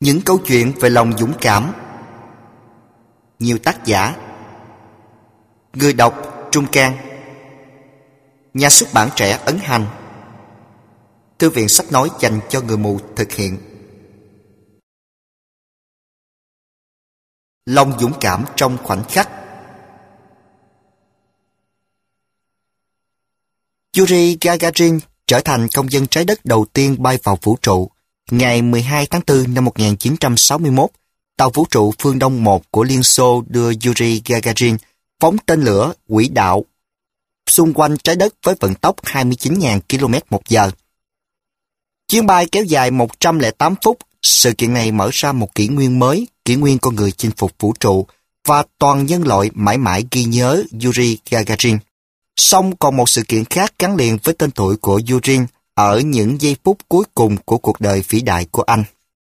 Những câu chuyện về lòng dũng cảm. Nhiều tác giả. Người đọc Trung Cang. Nhà xuất bản trẻ Ấn Hành. Thư viện sách nói dành cho người mù thực hiện. Lòng dũng cảm trong khoảnh khắc. Yuri Gagarin trở thành công dân trái đất đầu tiên bay vào vũ trụ. Ngày 12 tháng 4 năm 1961, tàu vũ trụ Phương Đông 1 của Liên Xô đưa Yuri Gagarin phóng tên lửa quỹ đạo xung quanh trái đất với vận tốc 29.000 km/h. Chuyến bay kéo dài 108 phút, sự kiện này mở ra một kỷ nguyên mới, kỷ nguyên con người chinh phục vũ trụ, và toàn nhân loại mãi mãi ghi nhớ Yuri Gagarin. Song còn một sự kiện khác gắn liền với tên tuổi của Yuri ở những giây phút cuối cùng của cuộc đời vĩ đại của anh.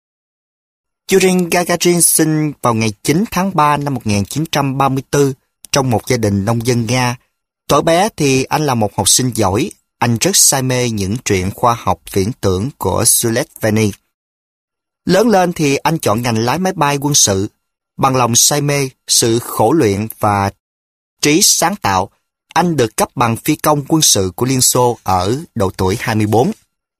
Yuri Gagarin sinh vào ngày 9 tháng 3 năm 1934 trong một gia đình nông dân Nga. Thuở bé thì anh là một học sinh giỏi, anh rất say mê những truyện khoa học viễn tưởng của Jules Verne. Lớn lên thì anh chọn ngành lái máy bay quân sự. Bằng lòng say mê, sự khổ luyện và trí sáng tạo, anh được cấp bằng phi công quân sự của Liên Xô ở độ tuổi 24.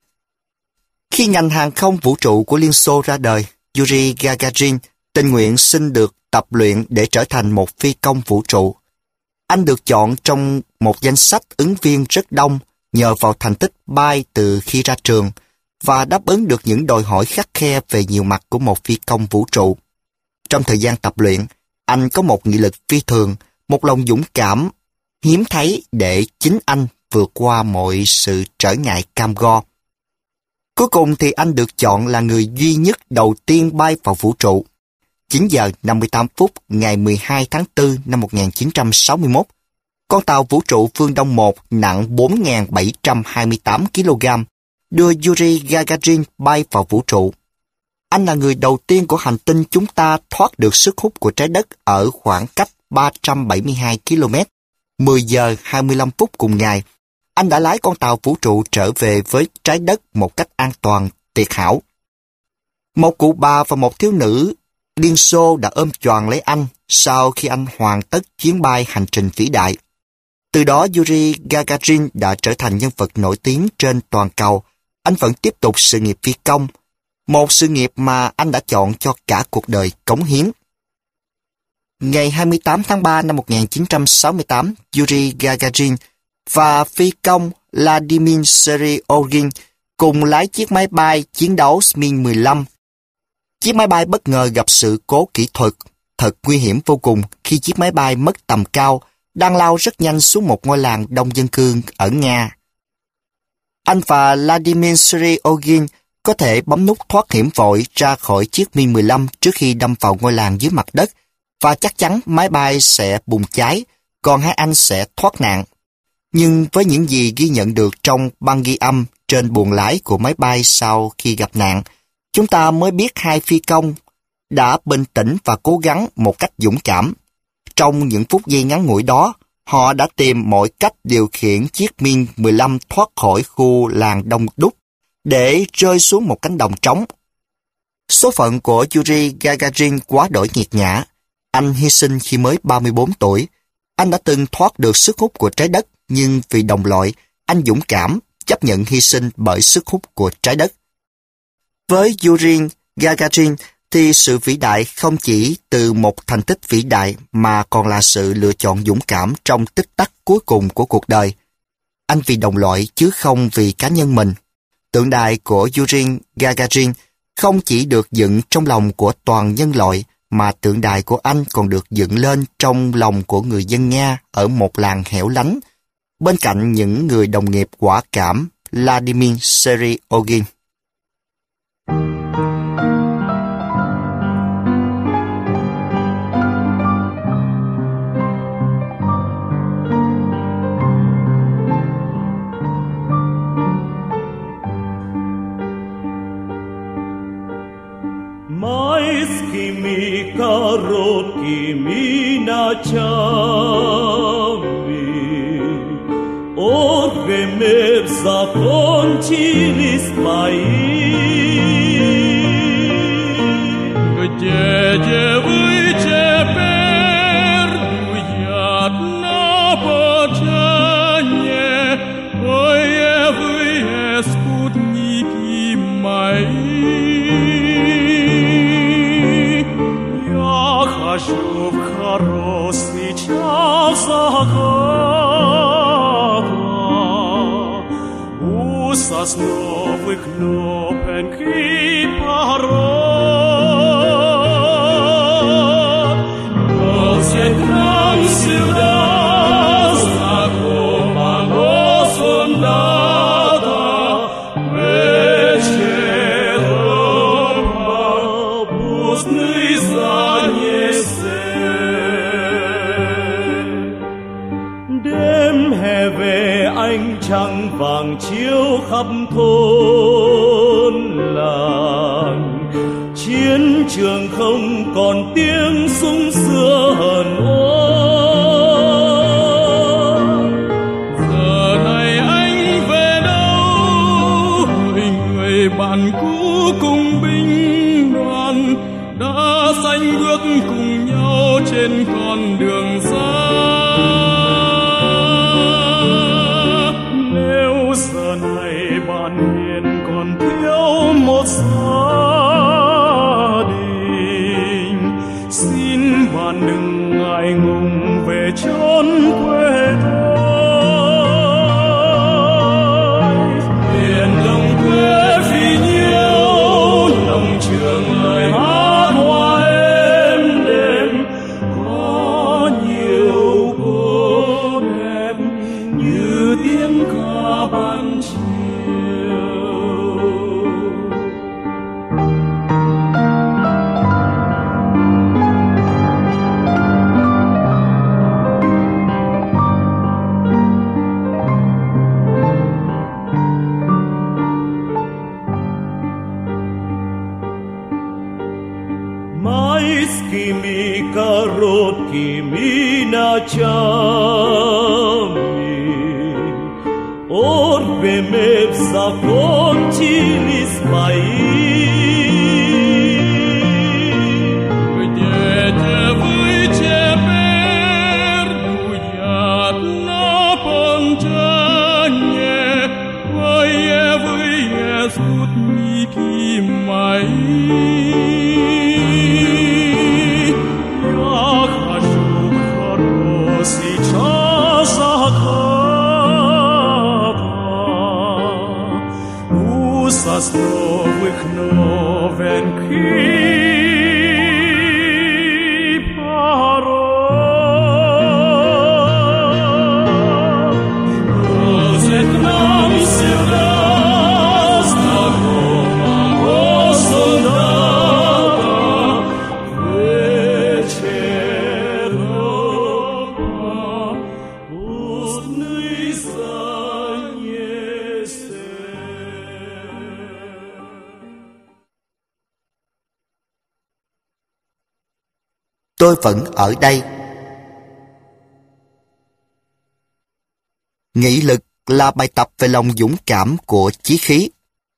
Khi ngành hàng không vũ trụ của Liên Xô ra đời, Yuri Gagarin tình nguyện xin được tập luyện để trở thành một phi công vũ trụ. Anh được chọn trong một danh sách ứng viên rất đông nhờ vào thành tích bay từ khi ra trường và đáp ứng được những đòi hỏi khắt khe về nhiều mặt của một phi công vũ trụ. Trong thời gian tập luyện, anh có một nghị lực phi thường, một lòng dũng cảm hiếm thấy để chính anh vượt qua mọi sự trở ngại cam go. Cuối cùng thì anh được chọn là người duy nhất đầu tiên bay vào vũ trụ. 9 giờ 58 phút ngày 12 tháng 4 năm 1961, con tàu vũ trụ Phương Đông 1 nặng 4.728 kg đưa Yuri Gagarin bay vào vũ trụ. Anh là người đầu tiên của hành tinh chúng ta thoát được sức hút của trái đất ở khoảng cách 372 km. 10 giờ 25 phút cùng ngày, anh đã lái con tàu vũ trụ trở về với trái đất một cách an toàn, tuyệt hảo. Một cụ bà và một thiếu nữ Liên Xô đã ôm choàng lấy anh sau khi anh hoàn tất chuyến bay hành trình vĩ đại. Từ đó Yuri Gagarin đã trở thành nhân vật nổi tiếng trên toàn cầu. Anh vẫn tiếp tục sự nghiệp phi công, một sự nghiệp mà anh đã chọn cho cả cuộc đời cống hiến. Ngày 28 tháng 3 năm 1968, Yuri Gagarin và phi công Vladimir Seryogin cùng lái chiếc máy bay chiến đấu Mi-15. Chiếc máy bay bất ngờ gặp sự cố kỹ thuật thật nguy hiểm vô cùng khi chiếc máy bay mất tầm cao, đang lao rất nhanh xuống một ngôi làng đông dân cư ở Nga. Anh và Vladimir Seryogin có thể bấm nút thoát hiểm vội ra khỏi chiếc Mi-15 trước khi đâm vào ngôi làng dưới mặt đất, và chắc chắn máy bay sẽ bùng cháy, còn hai anh sẽ thoát nạn. Nhưng với những gì ghi nhận được trong băng ghi âm trên buồng lái của máy bay sau khi gặp nạn, chúng ta mới biết hai phi công đã bình tĩnh và cố gắng một cách dũng cảm. Trong những phút giây ngắn ngủi đó, họ đã tìm mọi cách điều khiển chiếc Mi-15 thoát khỏi khu làng đông đúc để rơi xuống một cánh đồng trống. Số phận của Yuri Gagarin quá đổi nghiệt ngã. Anh hy sinh khi mới 34 tuổi. Anh đã từng thoát được sức hút của trái đất, nhưng vì đồng loại, anh dũng cảm chấp nhận hy sinh bởi sức hút của trái đất. Với Yuri Gagarin thì sự vĩ đại không chỉ từ một thành tích vĩ đại mà còn là sự lựa chọn dũng cảm trong tích tắc cuối cùng của cuộc đời. Anh vì đồng loại chứ không vì cá nhân mình. Tượng đài của Yuri Gagarin không chỉ được dựng trong lòng của toàn nhân loại, mà tượng đài của anh còn được dựng lên trong lòng của người dân Nga ở một làng hẻo lánh, bên cạnh những người đồng nghiệp quả cảm Vladimir Seryogin. Майскими короткими ночами время закончились твои. nowych nopenki parot. Nam ciudad zakopaną soldata wieczeroma pustny zaniesie. Đêm hè về ánh trăng vàng chiếu khắp thôn làng, chiến trường không còn tiếng súng xưa hờn oan. Giờ này anh về đâu, người bạn cũ cùng binh đoàn đã sánh bước cùng nhau trên con đường xa. Nếu giờ này bạn hiền còn thiếu một gia đình, xin bạn đừng ngại ngùng về chốn quê tôi. Miền đồng quê vì nhiêu lòng trường lời hát hoa êm đềm, có nhiều cô đẹp như tiếng ca ban chiều. Майскими короткими ночами орбами закончились бои. Где вы теперь, буят на пончане, боевые спутники мои? Сейчас заката у сосновых новенький порог. Бросит нам сюда знакомого солдата вечером. Tôi vẫn ở đây. Nghị lực là bài tập về lòng dũng cảm của chí khí.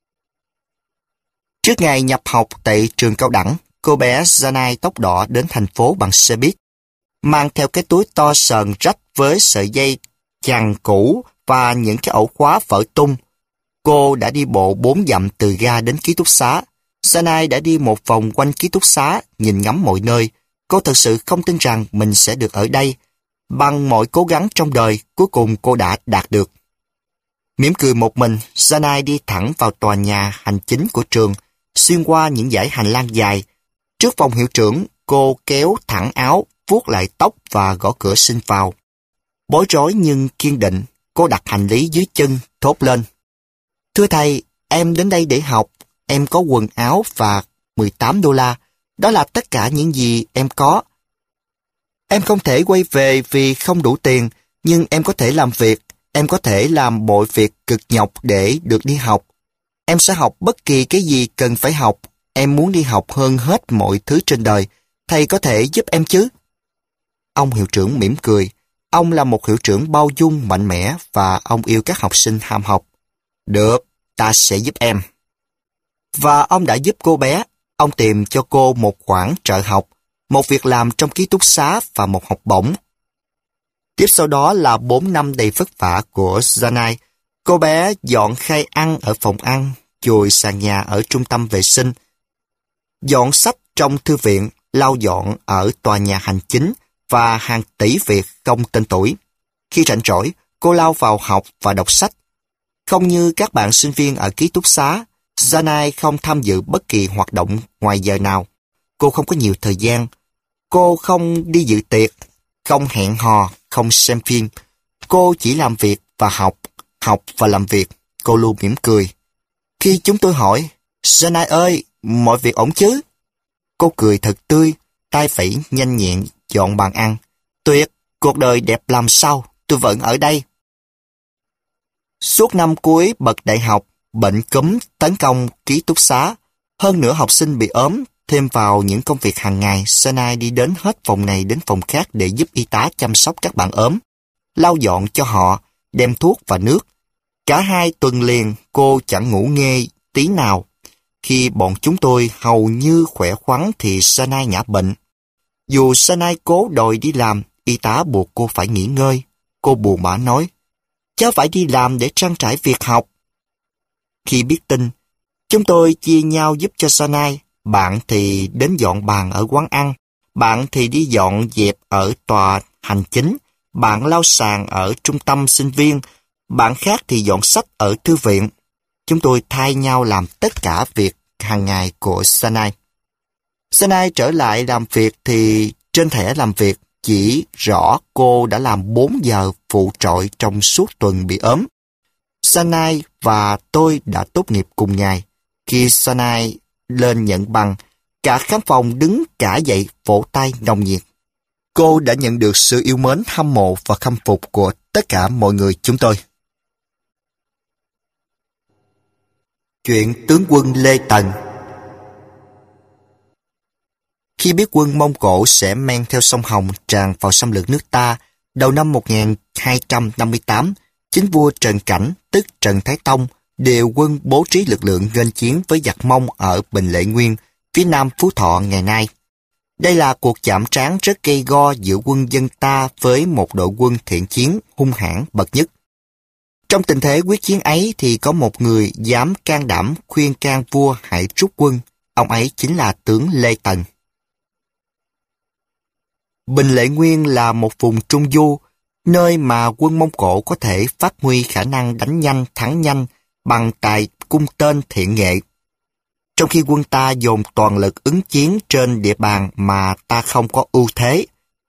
Trước ngày nhập học tại trường cao đẳng, cô bé Zanai tóc đỏ đến thành phố bằng xe buýt, mang theo cái túi to sờn rách với sợi dây chằng cũ và những cái ổ khóa vỡ tung. Cô đã đi bộ 4 dặm từ ga đến ký túc xá. Zanai đã đi một vòng quanh ký túc xá, nhìn ngắm mọi nơi. Cô thật sự không tin rằng mình sẽ được ở đây. Bằng mọi cố gắng trong đời, cuối cùng cô đã đạt được. Mỉm cười một mình, Zanai đi thẳng vào tòa nhà hành chính của trường, xuyên qua những dãy hành lang dài. Trước phòng hiệu trưởng, cô kéo thẳng áo, vuốt lại tóc và gõ cửa xin vào. Bối rối nhưng kiên định, cô đặt hành lý dưới chân, thốt lên: "Thưa thầy, em đến đây để học. Em có quần áo và $18. Đó là tất cả những gì em có. Em không thể quay về vì không đủ tiền, nhưng em có thể làm việc. Em có thể làm mọi việc cực nhọc để được đi học. Em sẽ học bất kỳ cái gì cần phải học. Em muốn đi học hơn hết mọi thứ trên đời. Thầy có thể giúp em chứ?" Ông hiệu trưởng mỉm cười. Ông là một hiệu trưởng bao dung, mạnh mẽ và ông yêu các học sinh ham học. "Được, ta sẽ giúp em." Và ông đã giúp cô bé. Ông tìm cho cô một khoản trợ học, một việc làm trong ký túc xá và một học bổng. Tiếp sau đó là 4 năm đầy vất vả của Zanai. Cô bé dọn khay ăn ở phòng ăn, chùi sàn nhà ở trung tâm vệ sinh, dọn sách trong thư viện, lau dọn ở tòa nhà hành chính và hàng tỷ việc không tên tuổi. Khi rảnh rỗi, cô lao vào học và đọc sách. Không như các bạn sinh viên ở ký túc xá, Sanai không tham dự bất kỳ hoạt động ngoài giờ nào. Cô không có nhiều thời gian. Cô không đi dự tiệc, không hẹn hò, không xem phim. Cô chỉ làm việc và học, học và làm việc. Cô luôn mỉm cười. Khi chúng tôi hỏi, Sanai ơi, mọi việc ổn chứ? Cô cười thật tươi, tay phẩy nhanh nhẹn, dọn bàn ăn. Tuyệt, cuộc đời đẹp làm sao, tôi vẫn ở đây. Suốt năm cuối bậc đại học, bệnh cúm tấn công ký túc xá. Hơn nữa học sinh bị ốm, thêm vào những công việc hàng ngày, Sanai đi đến hết phòng này đến phòng khác để giúp y tá chăm sóc các bạn ốm, lau dọn cho họ, đem thuốc và nước. Cả 2 tuần liền, cô chẳng ngủ nghê tí nào. Khi bọn chúng tôi hầu như khỏe khoắn thì Sanai ngã bệnh. Dù Sanai cố đòi đi làm, y tá buộc cô phải nghỉ ngơi. Cô buồn bã nói, cháu phải đi làm để trang trải việc học. Khi biết tin, chúng tôi chia nhau giúp cho Sanai. Bạn thì đến dọn bàn ở quán ăn, bạn thì đi dọn dẹp ở tòa hành chính, bạn lau sàn ở trung tâm sinh viên, bạn khác thì dọn sách ở thư viện. Chúng tôi thay nhau làm tất cả việc hàng ngày của Sanai. Sanai trở lại làm việc thì trên thẻ làm việc chỉ rõ cô đã làm 4 giờ phụ trội trong suốt tuần bị ốm. Sanai và tôi đã tốt nghiệp cùng ngày. Khi Sanai lên nhận bằng, cả khán phòng đứng cả dậy vỗ tay nồng nhiệt. Cô đã nhận được sự yêu mến, hâm mộ và khâm phục của tất cả mọi người chúng tôi. Chuyện tướng quân Lê Tần. Khi biết quân Mông Cổ sẽ men theo sông Hồng tràn vào xâm lược nước ta, đầu năm 1258, chính vua Trần Cảnh, tức Trần Thái Tông, điều quân bố trí lực lượng nghênh chiến với giặc Mông ở Bình Lệ Nguyên, phía nam Phú Thọ ngày nay. Đây là cuộc chạm trán rất gay go giữa quân dân ta với một đội quân thiện chiến hung hãn bậc nhất. Trong tình thế quyết chiến ấy thì có một người dám can đảm khuyên can vua hãy rút quân. Ông ấy chính là tướng Lê Tần. Bình Lệ Nguyên là một vùng trung du, nơi mà quân Mông Cổ có thể phát huy khả năng đánh nhanh, thắng nhanh bằng tài cung tên thiện nghệ. Trong khi quân ta dồn toàn lực ứng chiến trên địa bàn mà ta không có ưu thế.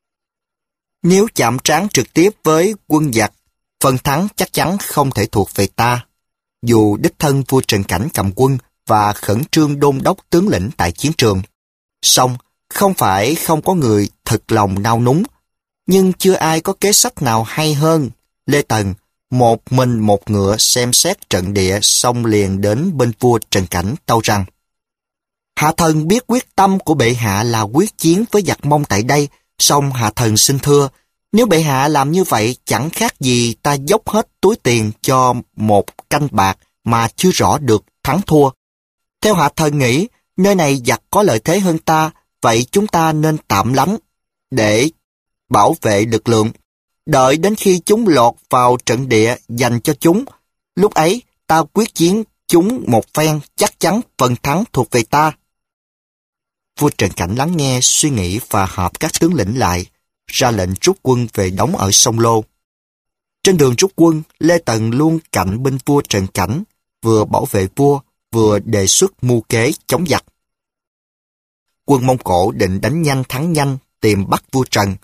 Nếu chạm trán trực tiếp với quân giặc, phần thắng chắc chắn không thể thuộc về ta. Dù đích thân vua Trần Cảnh cầm quân và khẩn trương đôn đốc tướng lĩnh tại chiến trường, song không phải không có người thực lòng nao núng, nhưng chưa ai có kế sách nào hay hơn. Lê Tần, một mình một ngựa xem xét trận địa, xong liền đến bên vua Trần Cảnh tâu rằng: Hạ thần biết quyết tâm của bệ hạ là quyết chiến với giặc Mông tại đây, song hạ thần xin thưa, nếu bệ hạ làm như vậy chẳng khác gì ta dốc hết túi tiền cho một canh bạc mà chưa rõ được thắng thua. Theo hạ thần nghĩ, nơi này giặc có lợi thế hơn ta, vậy chúng ta nên tạm lánh để bảo vệ lực lượng. Đợi đến khi chúng lọt vào trận địa dành cho chúng, lúc ấy ta quyết chiến chúng một phen, chắc chắn phần thắng thuộc về ta. Vua Trần Cảnh lắng nghe, suy nghĩ và họp các tướng lĩnh lại, ra lệnh rút quân về đóng ở sông Lô. Trên đường rút quân, Lê Tần luôn cạnh bên vua Trần Cảnh, vừa bảo vệ vua, vừa đề xuất mưu kế chống giặc. Quân Mông Cổ định đánh nhanh thắng nhanh, tìm bắt vua Trần.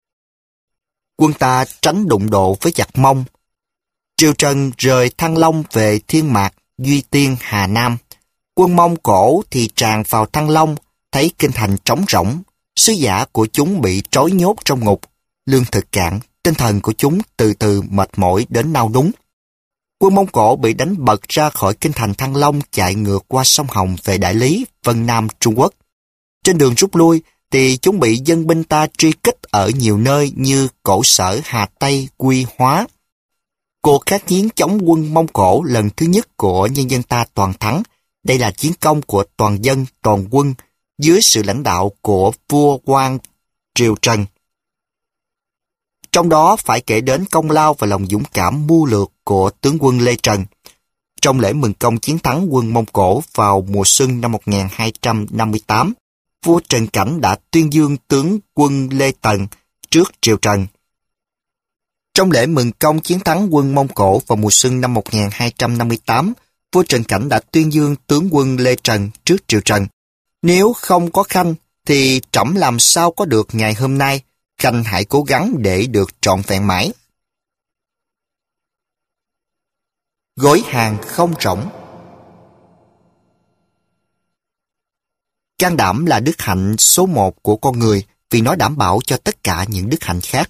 Quân ta tránh đụng độ với giặc Mông. Triều Trần rời Thăng Long về Thiên Mạc, Duy Tiên, Hà Nam. Quân Mông Cổ thì tràn vào Thăng Long, thấy kinh thành trống rỗng, sứ giả của chúng bị trói nhốt trong ngục, lương thực cạn, tinh thần của chúng từ từ mệt mỏi đến nao núng. Quân Mông Cổ bị đánh bật ra khỏi kinh thành Thăng Long, chạy ngược qua sông Hồng về Đại Lý, Vân Nam, Trung Quốc. Trên đường rút lui thì chúng bị dân binh ta truy kích ở nhiều nơi như Cổ Sở, Hà Tây, Quy Hóa. Cuộc kháng chiến chống quân Mông Cổ lần thứ nhất của nhân dân ta toàn thắng. Đây là chiến công của toàn dân, toàn quân dưới sự lãnh đạo của vua quan Triều Trần. Trong đó phải kể đến công lao và lòng dũng cảm mưu lược của tướng quân Lê Trần. Trong lễ mừng công chiến thắng quân Mông Cổ vào mùa xuân năm 1258, vua Trần Cảnh đã tuyên dương tướng quân Lê Tần trước Triều Trần. Trong lễ mừng công chiến thắng quân Mông Cổ vào mùa xuân năm 1258, vua Trần Cảnh đã tuyên dương tướng quân Lê Trần trước triều Trần. Nếu không có Khanh, thì trẫm làm sao có được ngày hôm nay. Khanh hãy cố gắng để được trọn vẹn mãi. Gói hàng không rỗng. Can đảm là đức hạnh số một của con người vì nó đảm bảo cho tất cả những đức hạnh khác.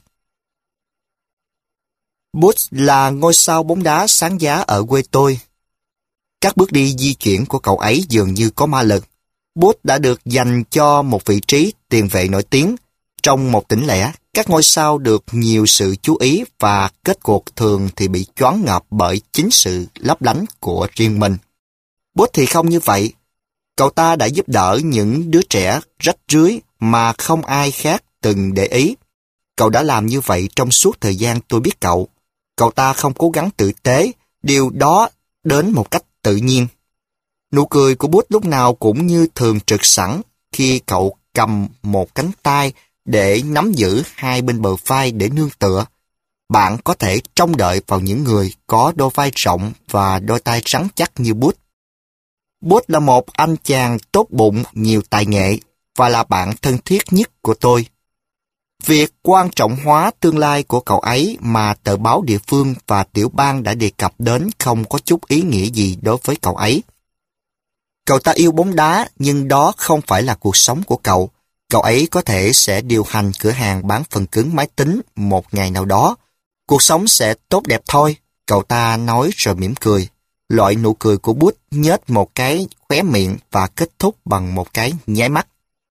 Butch là ngôi sao bóng đá sáng giá ở quê tôi. Các bước đi di chuyển của cậu ấy dường như có ma lực. Butch đã được dành cho một vị trí tiền vệ nổi tiếng. Trong một tỉnh lẻ, các ngôi sao được nhiều sự chú ý và kết cuộc thường thì bị choáng ngợp bởi chính sự lấp lánh của riêng mình. Butch thì không như vậy. Cậu ta đã giúp đỡ những đứa trẻ rách rưới mà không ai khác từng để ý. Cậu đã làm như vậy trong suốt thời gian tôi biết cậu. Cậu ta không cố gắng tử tế, điều đó đến một cách tự nhiên. Nụ cười của Butch lúc nào cũng như thường trực sẵn khi cậu cầm một cánh tay để nắm giữ hai bên bờ vai để nương tựa. Bạn có thể trông đợi vào những người có đôi vai rộng và đôi tay rắn chắc như Butch. Butch là một anh chàng tốt bụng, nhiều tài nghệ và là bạn thân thiết nhất của tôi. Việc quan trọng hóa tương lai của cậu ấy mà tờ báo địa phương và tiểu bang đã đề cập đến không có chút ý nghĩa gì đối với cậu ấy. Cậu ta yêu bóng đá, nhưng đó không phải là cuộc sống của cậu. Cậu ấy có thể sẽ điều hành cửa hàng bán phần cứng máy tính một ngày nào đó. Cuộc sống sẽ tốt đẹp thôi, cậu ta nói rồi mỉm cười. Loại nụ cười của Butch nhếch một cái khóe miệng và kết thúc bằng một cái nháy mắt.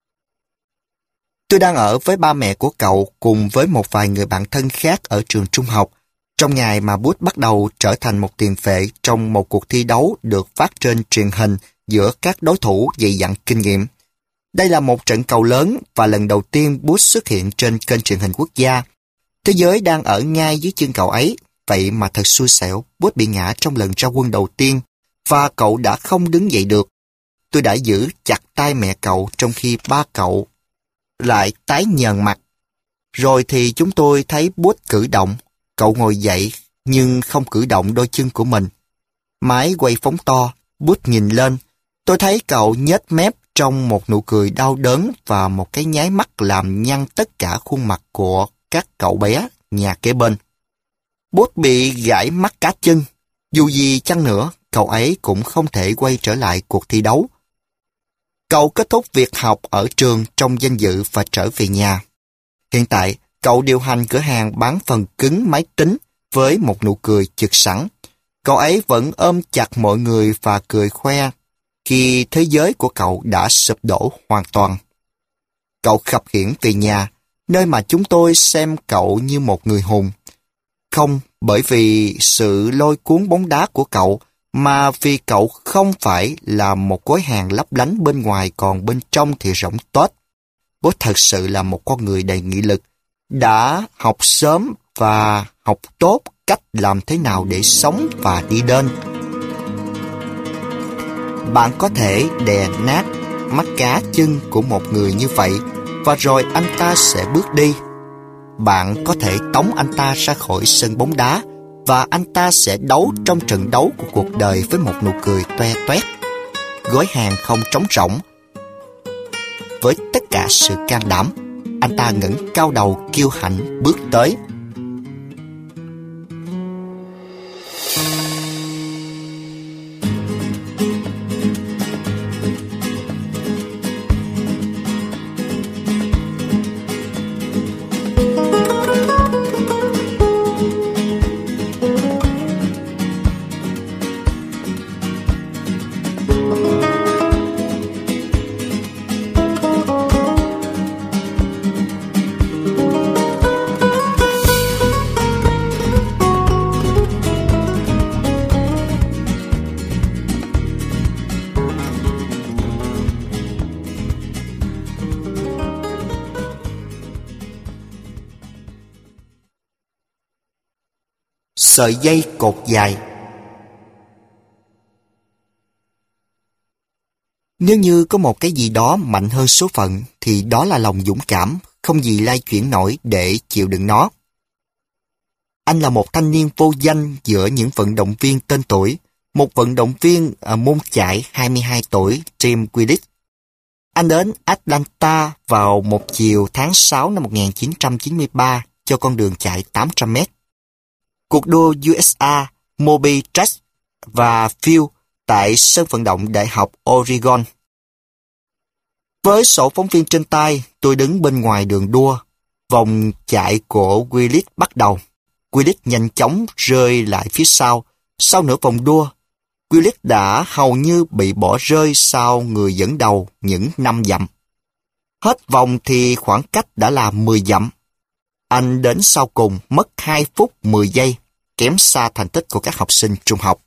Tôi đang ở với ba mẹ của cậu cùng với một vài người bạn thân khác ở trường trung học, trong ngày mà Butch bắt đầu trở thành một tiền vệ trong một cuộc thi đấu được phát trên truyền hình giữa các đối thủ dày dặn kinh nghiệm. Đây là một trận cầu lớn và lần đầu tiên Butch xuất hiện trên kênh truyền hình quốc gia. Thế giới đang ở ngay dưới chân cậu ấy, vậy mà thật xui xẻo, Butch bị ngã trong lần ra quân đầu tiên và cậu đã không đứng dậy được. Tôi đã giữ chặt tay mẹ cậu trong khi ba cậu lại tái nhợt mặt. Rồi thì chúng tôi thấy Butch cử động. Cậu ngồi dậy nhưng không cử động đôi chân của mình. Máy quay phóng to, Butch nhìn lên. Tôi thấy cậu nhếch mép trong một nụ cười đau đớn và một cái nháy mắt làm nhăn tất cả khuôn mặt của các cậu bé nhà kế bên. Butch bị gãy mắt cá chân. Dù gì chăng nữa, cậu ấy cũng không thể quay trở lại cuộc thi đấu. Cậu kết thúc việc học ở trường trong danh dự và trở về nhà. Hiện tại, cậu điều hành cửa hàng bán phần cứng máy tính với một nụ cười chực sẵn. Cậu ấy vẫn ôm chặt mọi người và cười khoe khi thế giới của cậu đã sụp đổ hoàn toàn. Cậu khập khiễng về nhà, nơi mà chúng tôi xem cậu như một người hùng. Không bởi vì sự lôi cuốn bóng đá của cậu, mà vì cậu không phải là một khối hàng lấp lánh bên ngoài còn bên trong thì rỗng tuếch. Bố thật sự là một con người đầy nghị lực, đã học sớm và học tốt cách làm thế nào để sống và đi đến. Bạn có thể đè nát mắt cá chân của một người như vậy và rồi anh ta sẽ bước đi. Bạn có thể tống anh ta ra khỏi sân bóng đá và anh ta sẽ đấu trong trận đấu của cuộc đời với một nụ cười toe toét. Gói hàng không trống rỗng. Với tất cả sự can đảm, anh ta ngẩng cao đầu kiêu hãnh bước tới. Sợi dây cột dài. Nếu như có một cái gì đó mạnh hơn số phận, thì đó là lòng dũng cảm, không gì lay chuyển nổi để chịu đựng nó. Anh là một thanh niên vô danh giữa những vận động viên tên tuổi, một vận động viên môn chạy 22 tuổi Tim Willis. Anh đến Atlanta vào một chiều tháng 6 năm 1993 cho con đường chạy 800 mét. Cuộc đua USA, Moby Track và Field tại sân vận động Đại học Oregon. Với sổ phóng viên trên tay, tôi đứng bên ngoài đường đua. Vòng chạy của Willis bắt đầu. Willis nhanh chóng rơi lại phía sau. Sau nửa vòng đua, Willis đã hầu như bị bỏ rơi sau người dẫn đầu những 5 dặm. Hết vòng thì khoảng cách đã là 10 dặm. Anh đến sau cùng mất 2 phút 10 giây, kém xa thành tích của các học sinh trung học.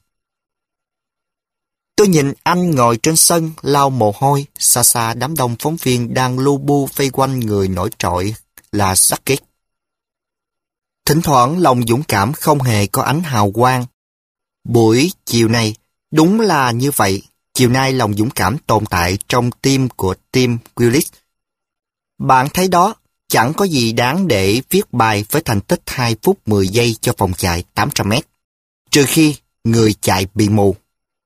Tôi nhìn anh ngồi trên sân lau mồ hôi, xa xa đám đông phóng viên đang lu bu vây quanh người nổi trội là Sakic. Thỉnh thoảng lòng dũng cảm không hề có ánh hào quang. Buổi chiều này, đúng là như vậy. Chiều nay lòng dũng cảm tồn tại trong tim của Tim Willis. Bạn thấy đó, chẳng có gì đáng để viết bài với thành tích 2 phút 10 giây cho vòng chạy 800 mét. Trừ khi người chạy bị mù.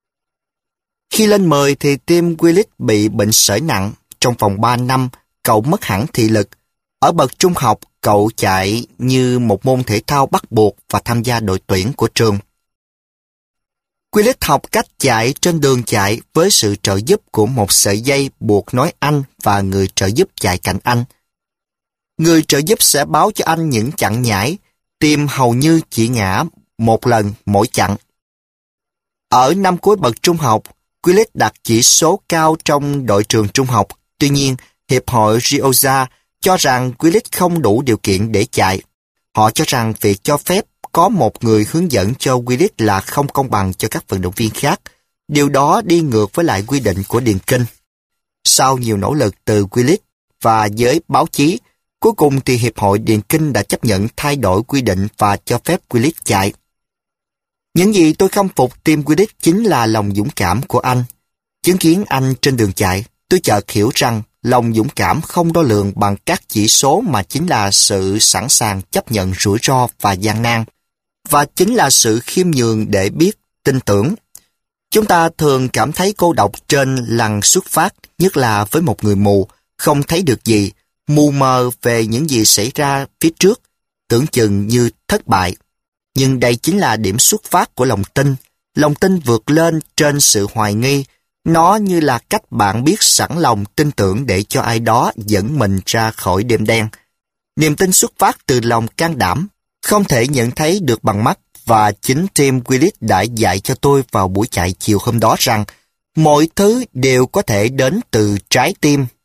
Khi lên 10 thì Tim Willis bị bệnh sởi nặng. Trong vòng 3 năm, cậu mất hẳn thị lực. Ở bậc trung học, cậu chạy như một môn thể thao bắt buộc và tham gia đội tuyển của trường. Willis học cách chạy trên đường chạy với sự trợ giúp của một sợi dây buộc nối anh và người trợ giúp chạy cạnh anh. Người trợ giúp sẽ báo cho anh những chặng nhảy, Tim hầu như chỉ ngã một lần mỗi chặng. Ở năm cuối bậc trung học, Willis đạt chỉ số cao trong đội trường trung học. Tuy nhiên, Hiệp hội Gioza cho rằng Willis không đủ điều kiện để chạy. Họ cho rằng việc cho phép có một người hướng dẫn cho Willis là không công bằng cho các vận động viên khác. Điều đó đi ngược với lại quy định của điền kinh. Sau nhiều nỗ lực từ Willis và giới báo chí, cuối cùng thì Hiệp hội Điền kinh đã chấp nhận thay đổi quy định và cho phép Willis chạy. Những gì tôi khâm phục Tim Willis chính là lòng dũng cảm của anh. Chứng kiến anh trên đường chạy, tôi chợt hiểu rằng lòng dũng cảm không đo lường bằng các chỉ số mà chính là sự sẵn sàng chấp nhận rủi ro và gian nan, và chính là sự khiêm nhường để biết tin tưởng. Chúng ta thường cảm thấy cô độc trên lằn xuất phát, nhất là với một người mù, không thấy được gì, mù mờ về những gì xảy ra phía trước, tưởng chừng như thất bại. Nhưng đây chính là điểm xuất phát của lòng tin vượt lên trên sự hoài nghi. Nó như là cách bạn biết sẵn lòng tin tưởng để cho ai đó dẫn mình ra khỏi đêm đen. Niềm tin xuất phát từ lòng can đảm, không thể nhận thấy được bằng mắt, và chính Tim Willis đã dạy cho tôi vào buổi chạy chiều hôm đó rằng mọi thứ đều có thể đến từ trái tim.